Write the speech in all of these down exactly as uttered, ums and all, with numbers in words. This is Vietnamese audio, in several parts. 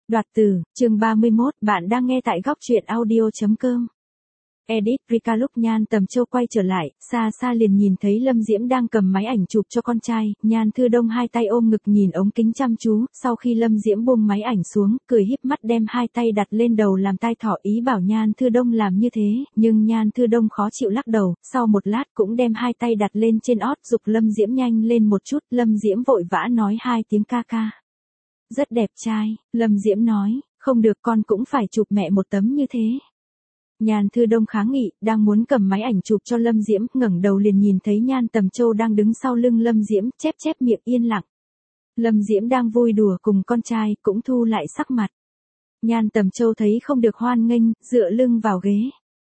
Đoạt từ, chương ba mươi mốt, bạn đang nghe tại góc truyện audio.com. Edit, Rika. Lúc Nhan Tầm Châu quay trở lại, xa xa liền nhìn thấy Lâm Diễm đang cầm máy ảnh chụp cho con trai, Nhan Thư Đông hai tay ôm ngực nhìn ống kính chăm chú, sau khi Lâm Diễm buông máy ảnh xuống, cười híp mắt đem hai tay đặt lên đầu làm tai thỏ ý bảo Nhan Thư Đông làm như thế, nhưng Nhan Thư Đông khó chịu lắc đầu, sau một lát cũng đem hai tay đặt lên trên ót giục Lâm Diễm nhanh lên một chút, Lâm Diễm vội vã nói hai tiếng ca ca. Rất đẹp trai, Lâm Diễm nói, không được con cũng phải chụp mẹ một tấm như thế. Nhan Thư Đông kháng nghị, đang muốn cầm máy ảnh chụp cho Lâm Diễm, ngẩng đầu liền nhìn thấy Nhan Tầm Châu đang đứng sau lưng Lâm Diễm, chép chép miệng yên lặng. Lâm Diễm đang vui đùa cùng con trai, cũng thu lại sắc mặt. Nhan Tầm Châu thấy không được hoan nghênh, dựa lưng vào ghế.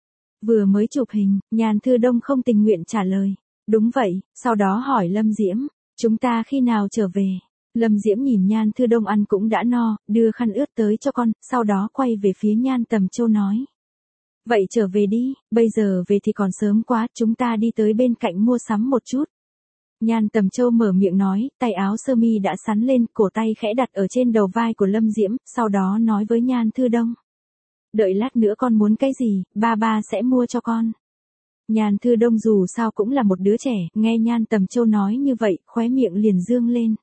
Vừa mới chụp hình, Nhan Thư Đông không tình nguyện trả lời. Đúng vậy, sau đó hỏi Lâm Diễm, chúng ta khi nào trở về? Lâm Diễm nhìn Nhan Thư Đông ăn cũng đã no, đưa khăn ướt tới cho con, sau đó quay về phía Nhan Tầm Châu nói. Vậy trở về đi, bây giờ về thì còn sớm quá, chúng ta đi tới bên cạnh mua sắm một chút. Nhan Tầm Châu mở miệng nói, tay áo sơ mi đã sắn lên, cổ tay khẽ đặt ở trên đầu vai của Lâm Diễm, sau đó nói với Nhan Thư Đông. Đợi lát nữa con muốn cái gì, ba ba sẽ mua cho con. Nhan Thư Đông dù sao cũng là một đứa trẻ, nghe Nhan Tầm Châu nói như vậy, khóe miệng liền dương lên.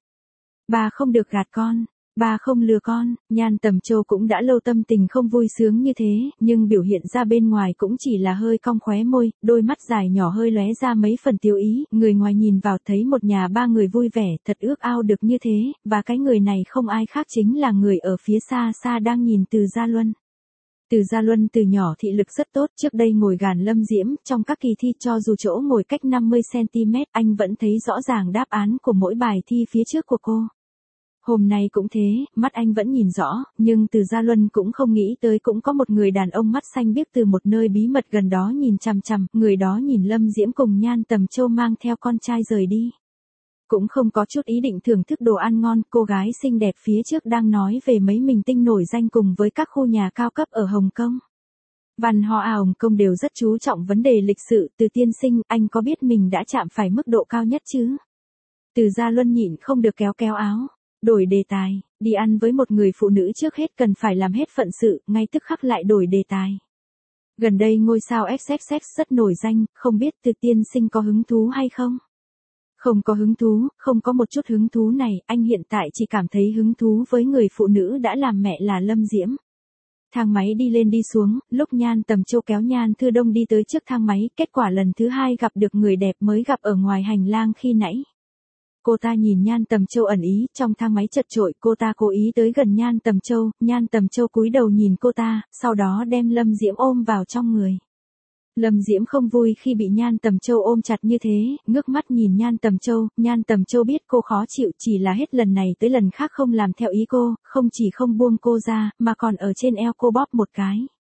Ba không được gạt con, ba không lừa con, Nhan Tầm Châu cũng đã lâu tâm tình không vui sướng như thế, nhưng biểu hiện ra bên ngoài cũng chỉ là hơi cong khóe môi, đôi mắt dài nhỏ hơi lóe ra mấy phần tiêu ý, người ngoài nhìn vào thấy một nhà ba người vui vẻ, thật ước ao được như thế, và cái người này không ai khác chính là người ở phía xa xa đang nhìn Từ Gia Luân. Từ Gia Luân từ nhỏ thị lực rất tốt, trước đây ngồi gàn Lâm Diễm, trong các kỳ thi cho dù chỗ ngồi cách năm mươi xăng ti mét, anh vẫn thấy rõ ràng đáp án của mỗi bài thi phía trước của cô. Hôm nay cũng thế, mắt anh vẫn nhìn rõ, nhưng Từ Gia Luân cũng không nghĩ tới cũng có một người đàn ông mắt xanh biếc từ một nơi bí mật gần đó nhìn chằm chằm, người đó nhìn Lâm Diễm cùng Nhan Tầm Châu mang theo con trai rời đi. Cũng không có chút ý định thưởng thức đồ ăn ngon, cô gái xinh đẹp phía trước đang nói về mấy minh tinh nổi danh cùng với các khu nhà cao cấp ở Hồng Kông. Văn hóa Hồng Kông đều rất chú trọng vấn đề lịch sự, Từ tiên sinh, anh có biết mình đã chạm phải mức độ cao nhất chứ? Từ Gia Luân nhịn không được kéo kéo áo. Đổi đề tài, đi ăn với một người phụ nữ trước hết cần phải làm hết phận sự, ngay tức khắc lại đổi đề tài. Gần đây ngôi sao ích ích ích rất nổi danh, không biết Từ tiên sinh có hứng thú hay không? Không có hứng thú, không có một chút hứng thú này, anh hiện tại chỉ cảm thấy hứng thú với người phụ nữ đã làm mẹ là Lâm Diễm. Thang máy đi lên đi xuống, lúc Nhan Tầm Châu kéo Nhan Thư Đông đi tới trước thang máy, kết quả lần thứ hai gặp được người đẹp mới gặp ở ngoài hành lang khi nãy. Cô ta nhìn Nhan Tầm Châu ẩn ý, trong thang máy chật chội, cô ta cố ý tới gần Nhan Tầm Châu, Nhan Tầm Châu cúi đầu nhìn cô ta, sau đó đem Lâm Diễm ôm vào trong người. Lâm Diễm không vui khi bị Nhan Tầm Châu ôm chặt như thế, ngước mắt nhìn Nhan Tầm Châu, Nhan Tầm Châu biết cô khó chịu, chỉ là hết lần này tới lần khác không làm theo ý cô, không chỉ không buông cô ra, mà còn ở trên eo cô bóp một cái.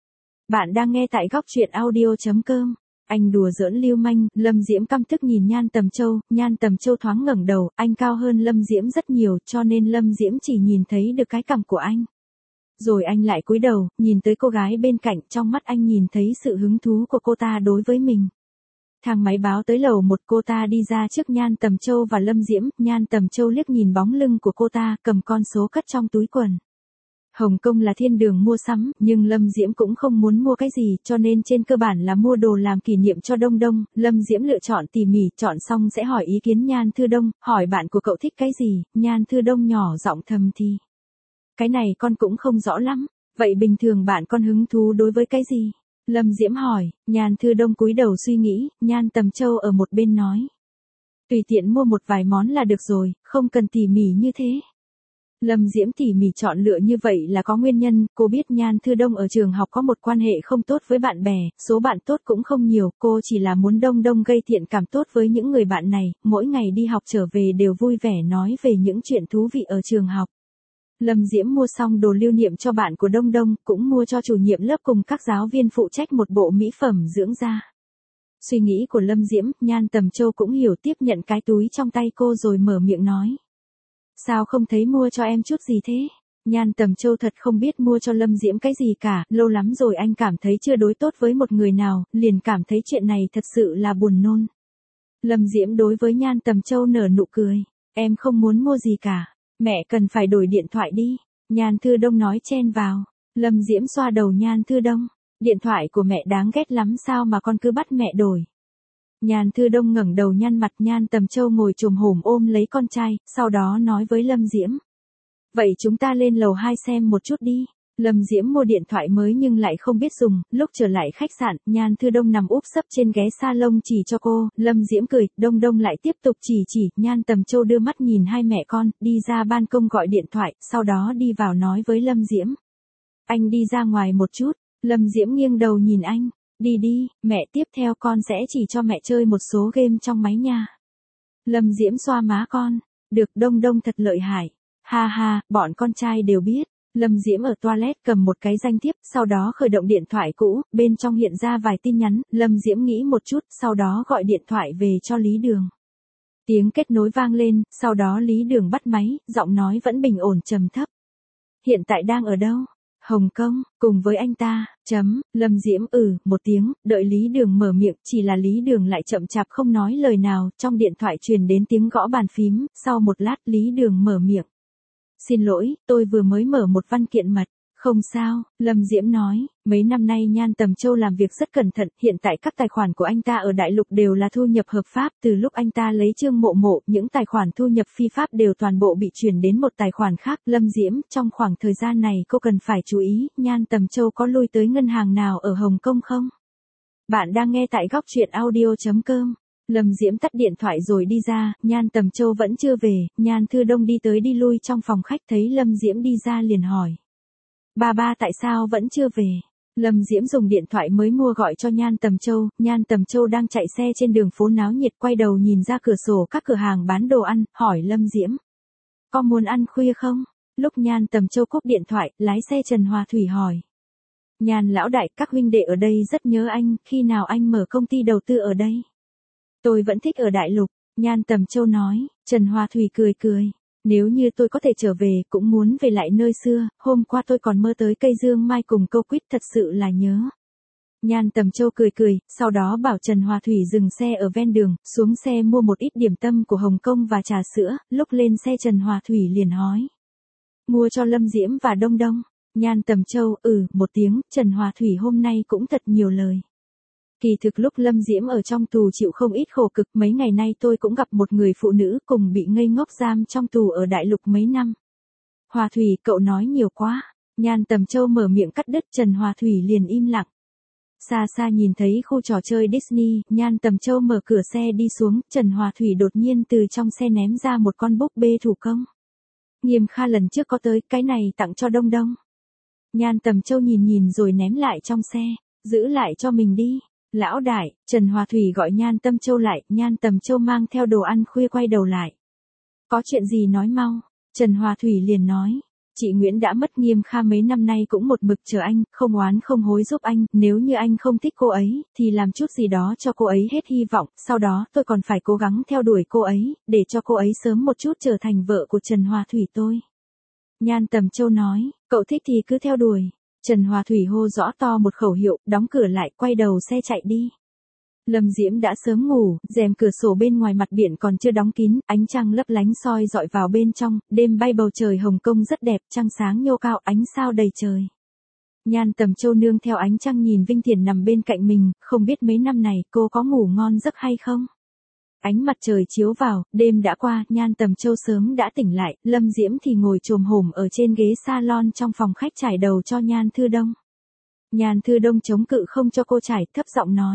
Bạn đang nghe tại góc truyện audio.com. Anh đùa giỡn lưu manh, Lâm Diễm căm tức nhìn Nhan Tầm Châu, Nhan Tầm Châu thoáng ngẩng đầu, anh cao hơn Lâm Diễm rất nhiều, cho nên Lâm Diễm chỉ nhìn thấy được cái cằm của anh. Rồi anh lại cúi đầu, nhìn tới cô gái bên cạnh, trong mắt anh nhìn thấy sự hứng thú của cô ta đối với mình. Thang máy báo tới lầu một, cô ta đi ra trước Nhan Tầm Châu và Lâm Diễm, Nhan Tầm Châu liếc nhìn bóng lưng của cô ta, cầm con số cất trong túi quần. Hồng Kông là thiên đường mua sắm, nhưng Lâm Diễm cũng không muốn mua cái gì, cho nên trên cơ bản là mua đồ làm kỷ niệm cho Đông Đông. Lâm Diễm lựa chọn tỉ mỉ, chọn xong sẽ hỏi ý kiến Nhan Thư Đông, hỏi bạn của cậu thích cái gì, Nhan Thư Đông nhỏ giọng thầm thì. Cái này con cũng không rõ lắm, vậy bình thường bạn con hứng thú đối với cái gì? Lâm Diễm hỏi, Nhan Thư Đông cúi đầu suy nghĩ, Nhan Tầm Châu ở một bên nói. Tùy tiện mua một vài món là được rồi, không cần tỉ mỉ như thế. Lâm Diễm tỉ mỉ chọn lựa như vậy là có nguyên nhân, cô biết Nhan Thư Đông ở trường học có một quan hệ không tốt với bạn bè, số bạn tốt cũng không nhiều, cô chỉ là muốn Đông Đông gây thiện cảm tốt với những người bạn này, mỗi ngày đi học trở về đều vui vẻ nói về những chuyện thú vị ở trường học. Lâm Diễm mua xong đồ lưu niệm cho bạn của Đông Đông, cũng mua cho chủ nhiệm lớp cùng các giáo viên phụ trách một bộ mỹ phẩm dưỡng da. Suy nghĩ của Lâm Diễm, Nhan Tầm Châu cũng hiểu, tiếp nhận cái túi trong tay cô rồi mở miệng nói. Sao không thấy mua cho em chút gì thế? Nhan Tầm Châu thật không biết mua cho Lâm Diễm cái gì cả, lâu lắm rồi anh cảm thấy chưa đối tốt với một người nào, liền cảm thấy chuyện này thật sự là buồn nôn. Lâm Diễm đối với Nhan Tầm Châu nở nụ cười, em không muốn mua gì cả, mẹ cần phải đổi điện thoại đi. Nhan Thư Đông nói chen vào. Lâm Diễm xoa đầu Nhan Thư Đông. Điện thoại của mẹ đáng ghét lắm sao mà con cứ bắt mẹ đổi. Nhan Thư Đông ngẩng đầu nhăn mặt. Nhan Tầm Châu ngồi chồm hổm ôm lấy con trai, sau đó nói với Lâm Diễm. Vậy chúng ta lên lầu hai xem một chút đi. Lâm Diễm mua điện thoại mới nhưng lại không biết dùng, lúc trở lại khách sạn, Nhan Thư Đông nằm úp sấp trên ghế salon chỉ cho cô, Lâm Diễm cười, Đông Đông lại tiếp tục chỉ chỉ, Nhan Tầm Châu đưa mắt nhìn hai mẹ con, đi ra ban công gọi điện thoại, sau đó đi vào nói với Lâm Diễm. Anh đi ra ngoài một chút, Lâm Diễm nghiêng đầu nhìn anh, đi đi, mẹ tiếp theo con sẽ chỉ cho mẹ chơi một số game trong máy nha. Lâm Diễm xoa má con, được Đông Đông thật lợi hại, ha ha, bọn con trai đều biết. Lâm Diễm ở toilet cầm một cái danh thiếp, sau đó khởi động điện thoại cũ, bên trong hiện ra vài tin nhắn, Lâm Diễm nghĩ một chút, sau đó gọi điện thoại về cho Lý Đường. Tiếng kết nối vang lên, sau đó Lý Đường bắt máy, giọng nói vẫn bình ổn trầm thấp. Hiện tại đang ở đâu? Hồng Kông, cùng với anh ta, chấm, Lâm Diễm ừ, một tiếng, đợi Lý Đường mở miệng, chỉ là Lý Đường lại chậm chạp không nói lời nào, trong điện thoại truyền đến tiếng gõ bàn phím, sau một lát Lý Đường mở miệng. Xin lỗi, tôi vừa mới mở một văn kiện mật. Không sao, Lâm Diễm nói, mấy năm nay Nhan Tầm Châu làm việc rất cẩn thận, hiện tại các tài khoản của anh ta ở đại lục đều là thu nhập hợp pháp, từ lúc anh ta lấy Trương Mộ Mộ, những tài khoản thu nhập phi pháp đều toàn bộ bị chuyển đến một tài khoản khác. Lâm Diễm, trong khoảng thời gian này cô cần phải chú ý, Nhan Tầm Châu có lui tới ngân hàng nào ở Hồng Kông không? Bạn đang nghe tại góc truyện audio chấm com. Lâm Diễm tắt điện thoại rồi đi ra, Nhan Tầm Châu vẫn chưa về, Nhan Thư Đông đi tới đi lui trong phòng khách thấy Lâm Diễm đi ra liền hỏi. Ba ba tại sao vẫn chưa về? Lâm Diễm dùng điện thoại mới mua gọi cho Nhan Tầm Châu, Nhan Tầm Châu đang chạy xe trên đường phố náo nhiệt quay đầu nhìn ra cửa sổ các cửa hàng bán đồ ăn, hỏi Lâm Diễm. Có muốn ăn khuya không? Lúc Nhan Tầm Châu cúp điện thoại, lái xe Trần Hòa Thủy hỏi. Nhan lão đại, các huynh đệ ở đây rất nhớ anh, khi nào anh mở công ty đầu tư ở đây? Tôi vẫn thích ở đại lục, Nhan Tầm Châu nói, Trần Hòa Thủy cười cười. Nếu như tôi có thể trở về, cũng muốn về lại nơi xưa, hôm qua tôi còn mơ tới cây dương mai cùng câu quýt thật sự là nhớ. Nhan Tầm Châu cười cười, sau đó bảo Trần Hòa Thủy dừng xe ở ven đường, xuống xe mua một ít điểm tâm của Hồng Kông và trà sữa, lúc lên xe Trần Hòa Thủy liền hỏi. Mua cho Lâm Diễm và Đông Đông. Nhan Tầm Châu, ừ, một tiếng, Trần Hòa Thủy hôm nay cũng thật nhiều lời. Kỳ thực lúc Lâm Diễm ở trong tù chịu không ít khổ cực, mấy ngày nay tôi cũng gặp một người phụ nữ cùng bị ngây ngốc giam trong tù ở đại lục mấy năm. Hòa Thủy, cậu nói nhiều quá. Nhan Tầm Châu mở miệng cắt đứt, Trần Hòa Thủy liền im lặng. Xa xa nhìn thấy khu trò chơi Disney, Nhan Tầm Châu mở cửa xe đi xuống, Trần Hòa Thủy đột nhiên từ trong xe ném ra một con búp bê thủ công. Nghiêm Kha lần trước có tới, cái này tặng cho Đông Đông. Nhan Tầm Châu nhìn nhìn rồi ném lại trong xe, giữ lại cho mình đi. Lão đại, Trần Hòa Thủy gọi Nhan Tầm Châu lại, Nhan Tầm Châu mang theo đồ ăn khuya quay đầu lại. Có chuyện gì nói mau, Trần Hòa Thủy liền nói. Chị Nguyễn đã mất, Nghiêm Kha mấy năm nay cũng một mực chờ anh, không oán không hối giúp anh, nếu như anh không thích cô ấy, thì làm chút gì đó cho cô ấy hết hy vọng, sau đó tôi còn phải cố gắng theo đuổi cô ấy, để cho cô ấy sớm một chút trở thành vợ của Trần Hòa Thủy tôi. Nhan Tầm Châu nói, cậu thích thì cứ theo đuổi. Trần Hòa Thủy hô rõ to một khẩu hiệu, đóng cửa lại, quay đầu xe chạy đi. Lâm Diễm đã sớm ngủ, rèm cửa sổ bên ngoài mặt biển còn chưa đóng kín, ánh trăng lấp lánh soi dọi vào bên trong, đêm bay bầu trời Hồng Kông rất đẹp, trăng sáng nhô cao, ánh sao đầy trời. Nhan Tầm Châu nương theo ánh trăng nhìn Vinh Thiển nằm bên cạnh mình, không biết mấy năm này cô có ngủ ngon giấc hay không? Ánh mặt trời chiếu vào, đêm đã qua, Nhan Tầm Châu sớm đã tỉnh lại, Lâm Diễm thì ngồi chồm hổm ở trên ghế salon trong phòng khách trải đầu cho Nhan Thư Đông. Nhan Thư Đông chống cự không cho cô trải, thấp giọng nói.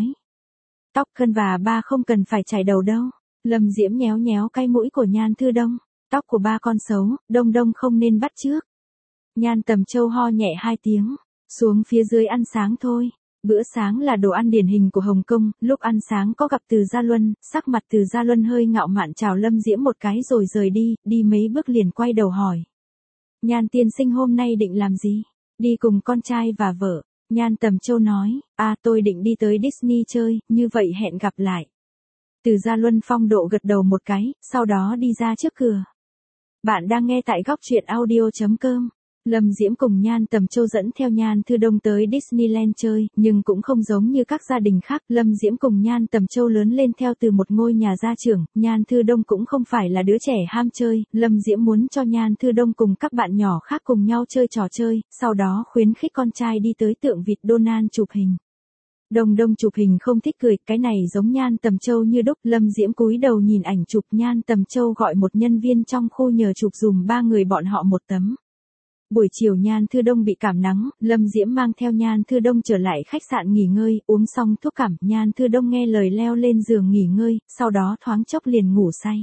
Tóc cân và ba không cần phải trải đầu đâu. Lâm Diễm nhéo nhéo cái mũi của Nhan Thư Đông. Tóc của ba con xấu, Đông Đông không nên bắt chước. Nhan Tầm Châu ho nhẹ hai tiếng, xuống phía dưới ăn sáng thôi. Bữa sáng là đồ ăn điển hình của Hồng Kông, lúc ăn sáng có gặp Từ Gia Luân, sắc mặt Từ Gia Luân hơi ngạo mạn chào Lâm Diễm một cái rồi rời đi, đi mấy bước liền quay đầu hỏi. Nhan tiên sinh hôm nay định làm gì? Đi cùng con trai và vợ. Nhan Tầm Châu nói, à tôi định đi tới Disney chơi, như vậy hẹn gặp lại. Từ Gia Luân phong độ gật đầu một cái, sau đó đi ra trước cửa. Bạn đang nghe tại góc truyện audio chấm com. Lâm Diễm cùng Nhan Tầm Châu dẫn theo Nhan Thư Đông tới Disneyland chơi, nhưng cũng không giống như các gia đình khác. Lâm Diễm cùng Nhan Tầm Châu lớn lên theo từ một ngôi nhà gia trưởng, Nhan Thư Đông cũng không phải là đứa trẻ ham chơi. Lâm Diễm muốn cho Nhan Thư Đông cùng các bạn nhỏ khác cùng nhau chơi trò chơi, sau đó khuyến khích con trai đi tới tượng vịt Donald chụp hình. Đông Đông chụp hình không thích cười, cái này giống Nhan Tầm Châu như đúc. Lâm Diễm cúi đầu nhìn ảnh chụp, Nhan Tầm Châu gọi một nhân viên trong khu nhờ chụp dùm ba người bọn họ một tấm. Buổi chiều Nhan Thư Đông bị cảm nắng, Lâm Diễm mang theo Nhan Thư Đông trở lại khách sạn nghỉ ngơi, uống xong thuốc cảm, Nhan Thư Đông nghe lời leo lên giường nghỉ ngơi, sau đó thoáng chốc liền ngủ say.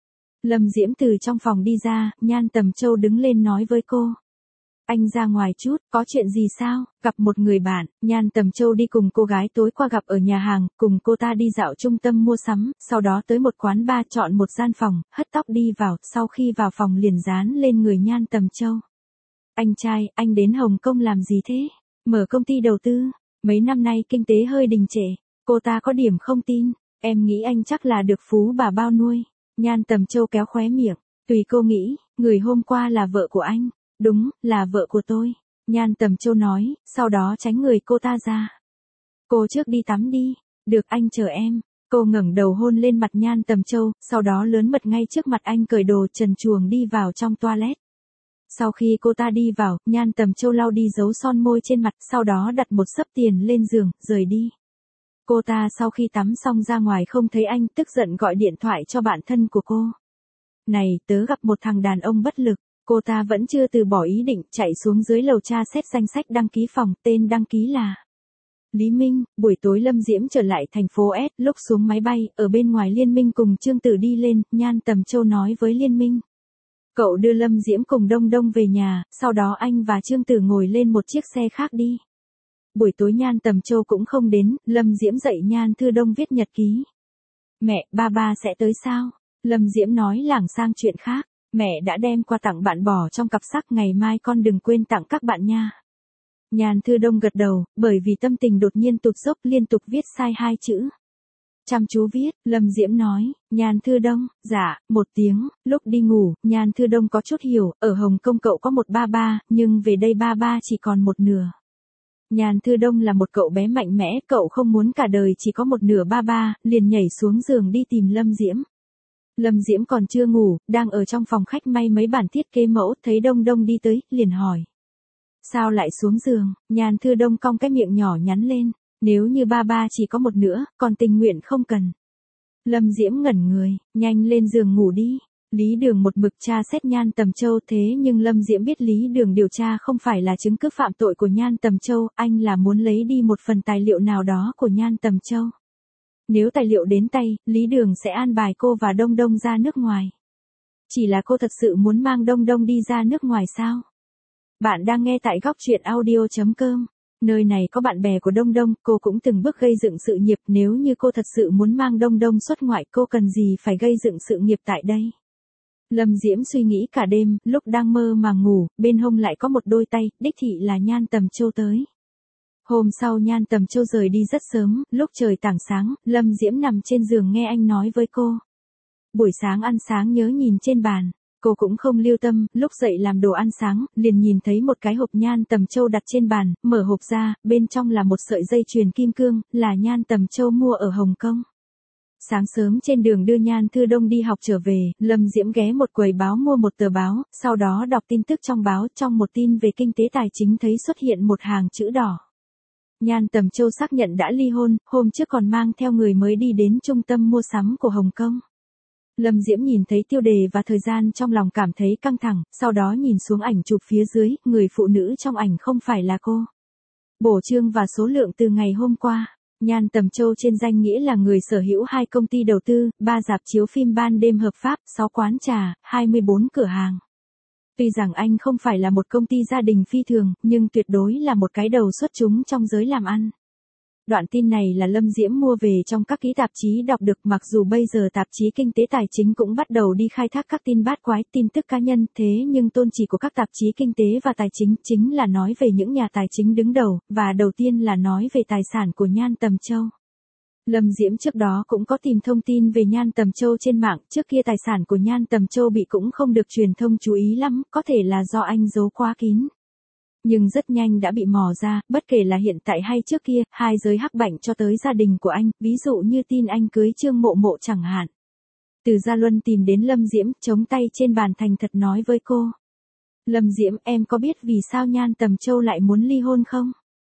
Lâm Diễm từ trong phòng đi ra, Nhan Tầm Châu đứng lên nói với cô. Anh ra ngoài chút, có chuyện gì sao? Gặp một người bạn, Nhan Tầm Châu đi cùng cô gái tối qua gặp ở nhà hàng, cùng cô ta đi dạo trung tâm mua sắm, sau đó tới một quán bar chọn một gian phòng, hất tóc đi vào, sau khi vào phòng liền dán lên người Nhan Tầm Châu. Anh trai, anh đến Hồng Kông làm gì thế? Mở công ty đầu tư. Mấy năm nay kinh tế hơi đình trệ. Cô ta có điểm không tin. Em nghĩ anh chắc là được phú bà bao nuôi. Nhan Tầm Châu kéo khóe miệng. Tùy cô nghĩ, người hôm qua là vợ của anh. Đúng, là vợ của tôi. Nhan Tầm Châu nói, sau đó tránh người cô ta ra. Cô trước đi tắm đi. Được, anh chờ em. Cô ngẩng đầu hôn lên mặt Nhan Tầm Châu, sau đó lớn mật ngay trước mặt anh cởi đồ trần truồng đi vào trong toilet. Sau khi cô ta đi vào, Nhan Tầm Châu lau đi dấu son môi trên mặt, sau đó đặt một xấp tiền lên giường, rời đi. Cô ta sau khi tắm xong ra ngoài không thấy anh, tức giận gọi điện thoại cho bạn thân của cô. Này, tớ gặp một thằng đàn ông bất lực. Cô ta vẫn chưa từ bỏ ý định, chạy xuống dưới lầu tra xét danh sách đăng ký phòng, tên đăng ký là Lý Minh. Buổi tối Lâm Diễm trở lại thành phố S, lúc xuống máy bay, ở bên ngoài Liên Minh cùng Trương Tử đi lên, Nhan Tầm Châu nói với Liên Minh. Cậu đưa Lâm Diễm cùng Đông Đông về nhà, sau đó anh và Trương Tử ngồi lên một chiếc xe khác đi. Buổi tối Nhan Tầm Châu cũng không đến, Lâm Diễm dạy Nhan Thư Đông viết nhật ký. Mẹ, ba ba sẽ tới sao? Lâm Diễm nói lảng sang chuyện khác. Mẹ đã đem quà tặng bạn bỏ trong cặp sách, ngày mai con đừng quên tặng các bạn nha. Nhan Thư Đông gật đầu, bởi vì tâm tình đột nhiên tụt dốc liên tục viết sai hai chữ. Chăm chú viết, Lâm Diễm nói, Nhan Thư Đông, dạ, một tiếng, lúc đi ngủ, Nhan Thư Đông có chút hiểu, ở Hồng Kông cậu có một ba ba, nhưng về đây ba ba chỉ còn một nửa. Nhan Thư Đông là một cậu bé mạnh mẽ, cậu không muốn cả đời chỉ có một nửa ba ba, liền nhảy xuống giường đi tìm Lâm Diễm. Lâm Diễm còn chưa ngủ, đang ở trong phòng khách may mấy bản thiết kế mẫu, thấy Đông Đông đi tới, liền hỏi. Sao lại xuống giường? Nhan Thư Đông cong cái miệng nhỏ nhắn lên. Nếu như ba ba chỉ có một nữa, còn tình nguyện không cần. Lâm Diễm ngẩn người, nhanh lên giường ngủ đi. Lý Đường một mực tra xét Nhan Tầm Châu, thế nhưng Lâm Diễm biết Lý Đường điều tra không phải là chứng cứ phạm tội của Nhan Tầm Châu, anh là muốn lấy đi một phần tài liệu nào đó của Nhan Tầm Châu. Nếu tài liệu đến tay, Lý Đường sẽ an bài cô và Đông Đông ra nước ngoài. Chỉ là cô thật sự muốn mang Đông Đông đi ra nước ngoài sao? Bạn đang nghe tại góc truyện audio chấm com. Nơi này có bạn bè của Đông Đông, cô cũng từng bước gây dựng sự nghiệp, nếu như cô thật sự muốn mang Đông Đông xuất ngoại, cô cần gì phải gây dựng sự nghiệp tại đây? Lâm Diễm suy nghĩ cả đêm, lúc đang mơ mà ngủ, bên hông lại có một đôi tay, đích thị là Nhan Tầm Châu tới. Hôm sau Nhan Tầm Châu rời đi rất sớm, lúc trời tảng sáng, Lâm Diễm nằm trên giường nghe anh nói với cô. Buổi sáng ăn sáng nhớ nhìn trên bàn. Cô cũng không lưu tâm, lúc dậy làm đồ ăn sáng, liền nhìn thấy một cái hộp Nhan Tầm Châu đặt trên bàn, mở hộp ra, bên trong là một sợi dây chuyền kim cương, là Nhan Tầm Châu mua ở Hồng Kông. Sáng sớm trên đường đưa Nhan Thư Đông đi học trở về, Lâm Diễm ghé một quầy báo mua một tờ báo, sau đó đọc tin tức trong báo, trong một tin về kinh tế tài chính thấy xuất hiện một hàng chữ đỏ. Nhan Tầm Châu xác nhận đã ly hôn, hôm trước còn mang theo người mới đi đến trung tâm mua sắm của Hồng Kông. Lâm Diễm nhìn thấy tiêu đề và thời gian trong lòng cảm thấy căng thẳng, sau đó nhìn xuống ảnh chụp phía dưới, người phụ nữ trong ảnh không phải là cô. Bổ chương và số lượng từ ngày hôm qua. Nhan Tầm Châu trên danh nghĩa là người sở hữu hai công ty đầu tư, ba rạp chiếu phim ban đêm hợp pháp, sáu quán trà, hai mươi bốn cửa hàng. Tuy rằng anh không phải là một công ty gia đình phi thường, nhưng tuyệt đối là một cái đầu xuất chúng trong giới làm ăn. Đoạn tin này là Lâm Diễm mua về trong các ký tạp chí đọc được, mặc dù bây giờ tạp chí kinh tế tài chính cũng bắt đầu đi khai thác các tin bát quái, tin tức cá nhân, thế nhưng tôn chỉ của các tạp chí kinh tế và tài chính chính là nói về những nhà tài chính đứng đầu, và đầu tiên là nói về tài sản của Nhan Tầm Châu. Lâm Diễm trước đó cũng có tìm thông tin về Nhan Tầm Châu trên mạng, trước kia tài sản của Nhan Tầm Châu bị cũng không được truyền thông chú ý lắm, có thể là do anh giấu quá kín. Nhưng rất nhanh đã bị mò ra, bất kể là hiện tại hay trước kia, hai giới hắc bảnh cho tới gia đình của anh, ví dụ như tin anh cưới Trương Mộ Mộ chẳng hạn. Từ Gia Luân tìm đến Lâm Diễm, chống tay trên bàn thành thật nói với cô. Lâm Diễm, em có biết vì sao Nhan Tầm Châu lại muốn ly hôn không?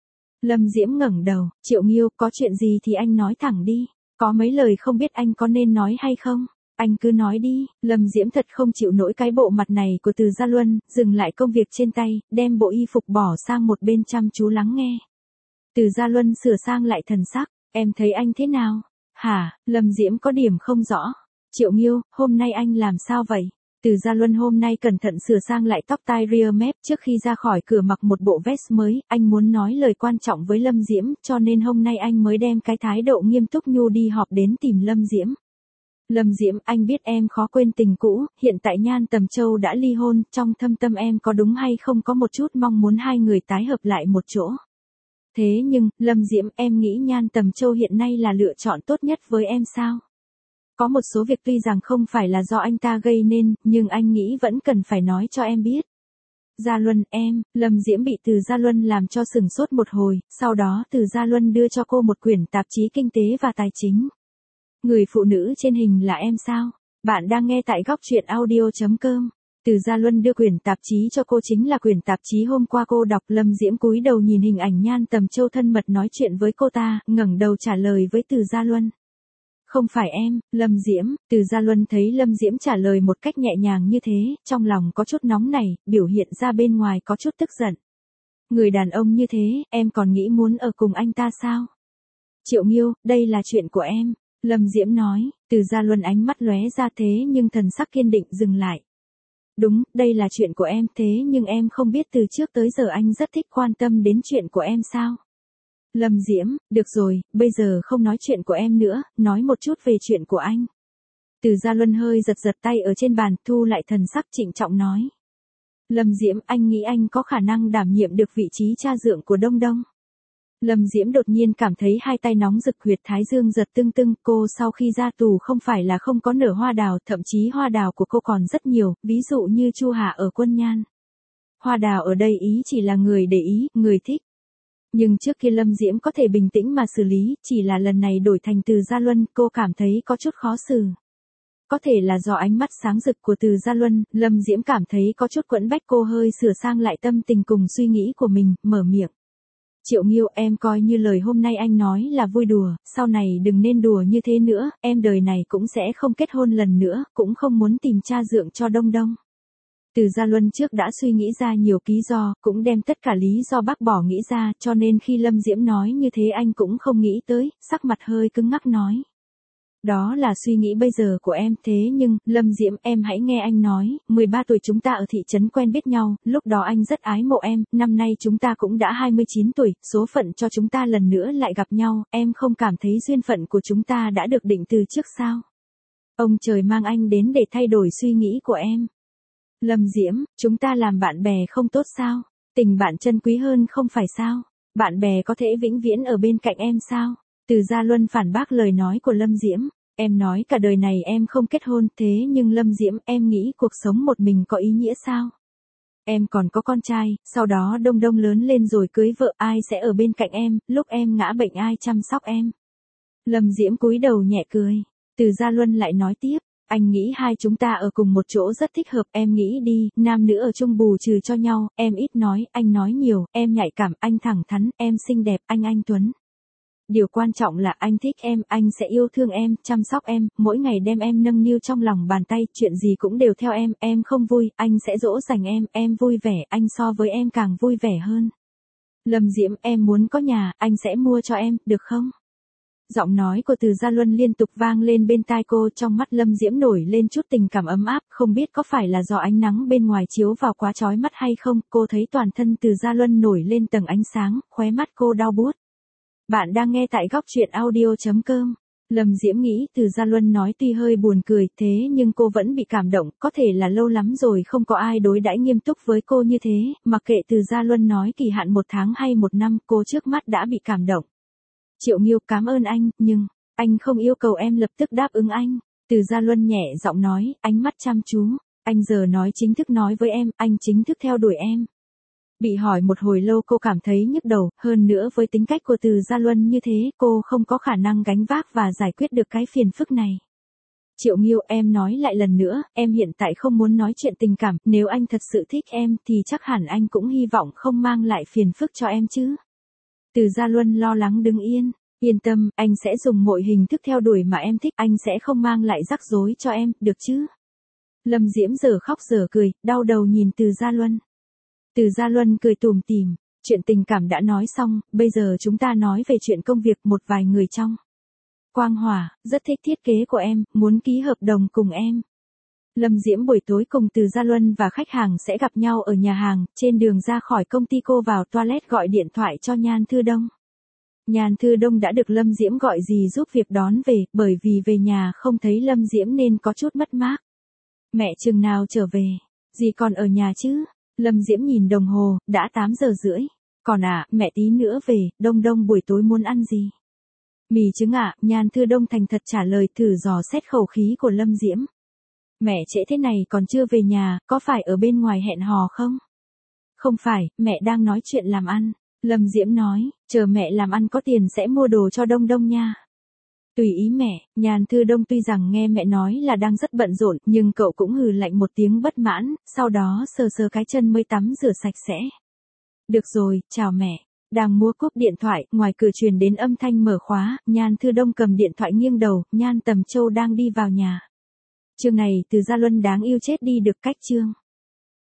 Lâm Diễm ngẩng đầu, Triệu Nghiêu, có chuyện gì thì anh nói thẳng đi, có mấy lời không biết anh có nên nói hay không? Anh cứ nói đi. Lâm Diễm thật không chịu nổi cái bộ mặt này của Từ Gia Luân, dừng lại công việc trên tay, đem bộ y phục bỏ sang một bên chăm chú lắng nghe. Từ Gia Luân sửa sang lại thần sắc, em thấy anh thế nào? Hả? Lâm Diễm có điểm không rõ. Triệu Nghiêu, hôm nay anh làm sao vậy? Từ Gia Luân hôm nay cẩn thận sửa sang lại tóc tai rear mép, trước khi ra khỏi cửa mặc một bộ vest mới, anh muốn nói lời quan trọng với Lâm Diễm, cho nên hôm nay anh mới đem cái thái độ nghiêm túc nhu đi họp đến tìm Lâm Diễm. Lâm Diễm, anh biết em khó quên tình cũ, hiện tại Nhan Tầm Châu đã ly hôn, trong thâm tâm em có đúng hay không có một chút mong muốn hai người tái hợp lại một chỗ. Thế nhưng, Lâm Diễm, em nghĩ Nhan Tầm Châu hiện nay là lựa chọn tốt nhất với em sao? Có một số việc tuy rằng không phải là do anh ta gây nên, nhưng anh nghĩ vẫn cần phải nói cho em biết. Gia Luân, em, Lâm Diễm bị Từ Gia Luân làm cho sừng sốt một hồi, sau đó Từ Gia Luân đưa cho cô một quyển tạp chí kinh tế và tài chính. Người phụ nữ trên hình là em sao? Bạn đang nghe tại góc truyện audio chấm com. Từ Gia Luân đưa quyển tạp chí cho cô chính là quyển tạp chí hôm qua cô đọc. Lâm Diễm cúi đầu nhìn hình ảnh Nhan Tầm Châu thân mật nói chuyện với cô ta, ngẩng đầu trả lời với Từ Gia Luân. Không phải em, Lâm Diễm. Từ Gia Luân thấy Lâm Diễm trả lời một cách nhẹ nhàng như thế, trong lòng có chút nóng nảy, biểu hiện ra bên ngoài có chút tức giận. Người đàn ông như thế, em còn nghĩ muốn ở cùng anh ta sao? Triệu Nghiêu, đây là chuyện của em. Lâm Diễm nói. Từ Gia Luân ánh mắt lóe ra thế nhưng thần sắc kiên định dừng lại. Đúng, đây là chuyện của em, thế nhưng em không biết từ trước tới giờ anh rất thích quan tâm đến chuyện của em sao? Lâm Diễm, được rồi, bây giờ không nói chuyện của em nữa, nói một chút về chuyện của anh. Từ Gia Luân hơi giật giật tay ở trên bàn, thu lại thần sắc trịnh trọng nói. Lâm Diễm, anh nghĩ anh có khả năng đảm nhiệm được vị trí cha dượng của Đông Đông. Lâm Diễm đột nhiên cảm thấy hai tay nóng rực, huyệt thái dương giật tưng tưng, cô sau khi ra tù không phải là không có nở hoa đào, thậm chí hoa đào của cô còn rất nhiều, ví dụ như Chu Hà ở Quân Nhan. Hoa đào ở đây ý chỉ là người để ý, người thích. Nhưng trước kia Lâm Diễm có thể bình tĩnh mà xử lý, chỉ là lần này đổi thành Từ Gia Luân, cô cảm thấy có chút khó xử. Có thể là do ánh mắt sáng rực của Từ Gia Luân, Lâm Diễm cảm thấy có chút quẫn bách, cô hơi sửa sang lại tâm tình cùng suy nghĩ của mình, mở miệng. Triệu Nghiêu, em coi như lời hôm nay anh nói là vui đùa, sau này đừng nên đùa như thế nữa, em đời này cũng sẽ không kết hôn lần nữa, cũng không muốn tìm cha dượng cho Đông Đông. Từ Gia Luân trước đã suy nghĩ ra nhiều lý do, cũng đem tất cả lý do bác bỏ nghĩ ra, cho nên khi Lâm Diễm nói như thế anh cũng không nghĩ tới, sắc mặt hơi cứng ngắc nói. Đó là suy nghĩ bây giờ của em, thế nhưng, Lâm Diễm, em hãy nghe anh nói, mười ba tuổi chúng ta ở thị trấn quen biết nhau, lúc đó anh rất ái mộ em, năm nay chúng ta cũng đã hai mươi chín tuổi, số phận cho chúng ta lần nữa lại gặp nhau, em không cảm thấy duyên phận của chúng ta đã được định từ trước sao? Ông trời mang anh đến để thay đổi suy nghĩ của em. Lâm Diễm, chúng ta làm bạn bè không tốt sao? Tình bạn chân quý hơn không phải sao? Bạn bè có thể vĩnh viễn ở bên cạnh em sao? Từ Gia Luân phản bác lời nói của Lâm Diễm. Em nói cả đời này em không kết hôn, thế nhưng Lâm Diễm, em nghĩ cuộc sống một mình có ý nghĩa sao? Em còn có con trai, sau đó Đông Đông lớn lên rồi cưới vợ, ai sẽ ở bên cạnh em, lúc em ngã bệnh ai chăm sóc em? Lâm Diễm cúi đầu nhẹ cười. Từ Gia Luân lại nói tiếp. Anh nghĩ hai chúng ta ở cùng một chỗ rất thích hợp, em nghĩ đi, nam nữ ở chung bù trừ cho nhau, em ít nói, anh nói nhiều, em nhạy cảm, anh thẳng thắn, em xinh đẹp, anh anh tuấn. Điều quan trọng là anh thích em, anh sẽ yêu thương em, chăm sóc em, mỗi ngày đem em nâng niu trong lòng bàn tay, chuyện gì cũng đều theo em, em không vui, anh sẽ dỗ dành em, em vui vẻ, anh so với em càng vui vẻ hơn. Lâm Diễm, em muốn có nhà, anh sẽ mua cho em, được không? Giọng nói của Từ Gia Luân liên tục vang lên bên tai cô, trong mắt Lâm Diễm nổi lên chút tình cảm ấm áp, không biết có phải là do ánh nắng bên ngoài chiếu vào quá chói mắt hay không, cô thấy toàn thân Từ Gia Luân nổi lên tầng ánh sáng, khóe mắt cô đau buốt. Bạn đang nghe tại góc truyện audio chấm com. Lâm Diễm nghĩ Từ Gia Luân nói tuy hơi buồn cười, thế nhưng cô vẫn bị cảm động, có thể là lâu lắm rồi không có ai đối đãi nghiêm túc với cô như thế, mặc kệ Từ Gia Luân nói kỳ hạn một tháng hay một năm, cô trước mắt đã bị cảm động. Triệu Nghiêu, cảm ơn anh, nhưng, Anh không yêu cầu em lập tức đáp ứng anh. Từ Gia Luân nhẹ giọng nói, ánh mắt chăm chú. Anh giờ nói chính thức nói với em, anh chính thức theo đuổi em. Bị hỏi một hồi lâu cô cảm thấy nhức đầu, hơn nữa với tính cách của Từ Gia Luân như thế, cô không có khả năng gánh vác và giải quyết được cái phiền phức này. Triệu Nghiêu, em nói lại lần nữa, em hiện tại không muốn nói chuyện tình cảm, nếu anh thật sự thích em thì chắc hẳn anh cũng hy vọng không mang lại phiền phức cho em chứ. Từ Gia Luân lo lắng đứng yên, yên tâm, anh sẽ dùng mọi hình thức theo đuổi mà em thích, anh sẽ không mang lại rắc rối cho em, được chứ? Lâm Diễm giờ khóc giờ cười, đau đầu nhìn Từ Gia Luân. Từ Gia Luân cười tủm tỉm, chuyện tình cảm đã nói xong, bây giờ chúng ta nói về chuyện công việc. Một vài người trong Quang Hòa rất thích thiết kế của em, muốn ký hợp đồng cùng em. Lâm Diễm buổi tối cùng Từ Gia Luân và khách hàng sẽ gặp nhau ở nhà hàng, trên đường ra khỏi công ty cô vào toilet gọi điện thoại cho Nhan Thư Đông. Nhan Thư Đông đã được Lâm Diễm gọi dì giúp việc đón về, bởi vì về nhà không thấy Lâm Diễm nên có chút mất mát. Mẹ chừng nào trở về? Dì còn ở nhà chứ? Lâm Diễm nhìn đồng hồ, đã tám giờ rưỡi. Còn à, mẹ tí nữa về, Đông Đông buổi tối muốn ăn gì? Mì trứng ạ, à, Nhan Thư Đông thành thật trả lời, thử dò xét khẩu khí của Lâm Diễm. Mẹ trễ thế này còn chưa về nhà, có phải ở bên ngoài hẹn hò không? Không phải, mẹ đang nói chuyện làm ăn. Lâm Diễm nói, chờ mẹ làm ăn có tiền sẽ mua đồ cho Đông Đông nha. Tùy ý mẹ. Nhan Thư Đông tuy rằng nghe mẹ nói là đang rất bận rộn, nhưng cậu cũng hừ lạnh một tiếng bất mãn, sau đó sờ sờ cái chân mới tắm rửa sạch sẽ. Được rồi, chào mẹ. Đang mua cúp điện thoại, ngoài cửa truyền đến âm thanh mở khóa, Nhan Thư Đông cầm điện thoại nghiêng đầu, Nhan Tầm Châu đang đi vào nhà. Chương này Từ Gia Luân đáng yêu chết đi được cách chương.